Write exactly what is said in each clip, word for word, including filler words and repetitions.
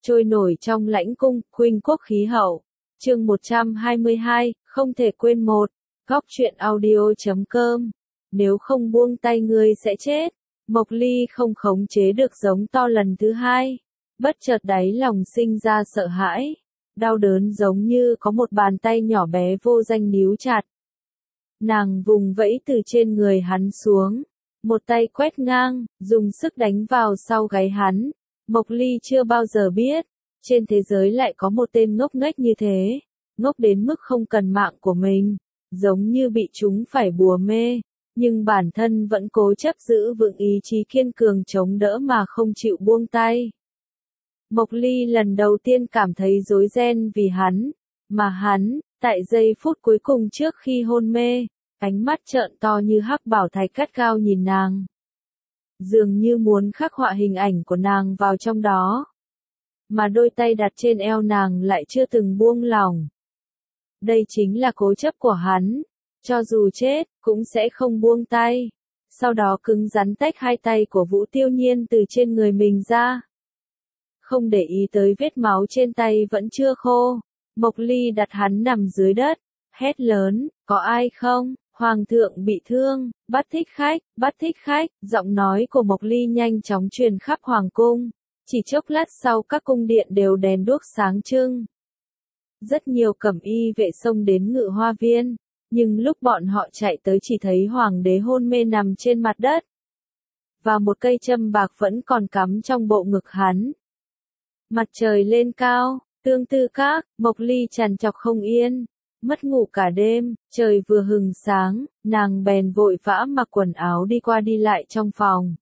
trôi nổi trong lãnh cung, khuynh quốc khí hậu. Chương một trăm hai mươi hai, không thể quên một. Góc truyện audio chấm com. Nếu không buông tay ngươi sẽ chết. Mộc Ly không khống chế được giống to lần thứ hai. Bất chợt đáy lòng sinh ra sợ hãi. Đau đớn giống như có một bàn tay nhỏ bé vô danh níu chặt. Nàng vùng vẫy từ trên người hắn xuống. Một tay quét ngang, dùng sức đánh vào sau gáy hắn. Mộc Ly chưa bao giờ biết, trên thế giới lại có một tên ngốc nghếch như thế. Ngốc đến mức không cần mạng của mình, giống như bị chúng phải bùa mê. Nhưng bản thân vẫn cố chấp giữ vững ý chí kiên cường chống đỡ mà không chịu buông tay. Mộc Ly lần đầu tiên cảm thấy rối ren vì hắn, mà hắn, tại giây phút cuối cùng trước khi hôn mê, ánh mắt trợn to như hắc bảo thạch cắt cao nhìn nàng. Dường như muốn khắc họa hình ảnh của nàng vào trong đó. Mà đôi tay đặt trên eo nàng lại chưa từng buông lỏng. Đây chính là cố chấp của hắn. Cho dù chết, cũng sẽ không buông tay. Sau đó cứng rắn tách hai tay của Vũ Tiêu Nhiên từ trên người mình ra. Không để ý tới vết máu trên tay vẫn chưa khô. Mộc Ly đặt hắn nằm dưới đất. Hét lớn, có ai không? Hoàng thượng bị thương, bắt thích khách, bắt thích khách. Giọng nói của Mộc Ly nhanh chóng truyền khắp hoàng cung. Chỉ chốc lát sau các cung điện đều đèn đuốc sáng trưng. Rất nhiều cẩm y vệ xông đến Ngự Hoa Viên. Nhưng lúc bọn họ chạy tới chỉ thấy hoàng đế hôn mê nằm trên mặt đất. Và một cây châm bạc vẫn còn cắm trong bộ ngực hắn. Mặt trời lên cao, Tương Tư Các, Mộc Ly trằn trọc không yên. Mất ngủ cả đêm, trời vừa hừng sáng, nàng bèn vội vã mặc quần áo đi qua đi lại trong phòng.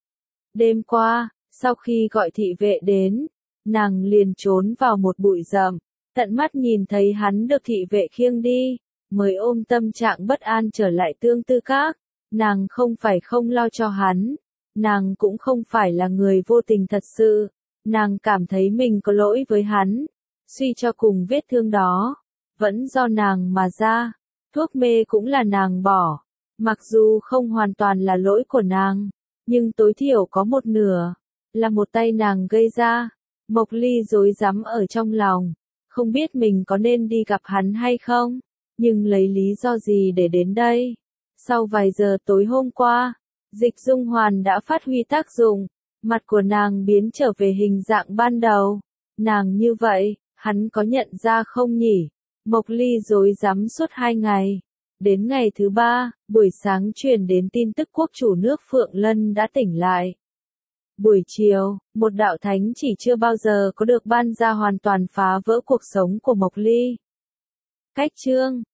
Đêm qua, sau khi gọi thị vệ đến, nàng liền trốn vào một bụi rậm, tận mắt nhìn thấy hắn được thị vệ khiêng đi, mới ôm tâm trạng bất an trở lại Tương Tư Các. Nàng không phải không lo cho hắn, nàng cũng không phải là người vô tình thật sự, nàng cảm thấy mình có lỗi với hắn, suy cho cùng vết thương đó vẫn do nàng mà ra, thuốc mê cũng là nàng bỏ, mặc dù không hoàn toàn là lỗi của nàng, nhưng tối thiểu có một nửa, là một tay nàng gây ra. Mộc Ly rối rắm ở trong lòng, không biết mình có nên đi gặp hắn hay không, nhưng lấy lý do gì để đến đây. Sau vài giờ tối hôm qua, Dịch Dung Hoàn đã phát huy tác dụng, mặt của nàng biến trở về hình dạng ban đầu. Nàng như vậy, hắn có nhận ra không nhỉ? Mộc Ly rối rắm suốt hai ngày. Đến ngày thứ ba, buổi sáng truyền đến tin tức quốc chủ nước Phượng Lân đã tỉnh lại. Buổi chiều, một đạo thánh chỉ chưa bao giờ có được ban ra hoàn toàn phá vỡ cuộc sống của Mộc Ly. Cách chương,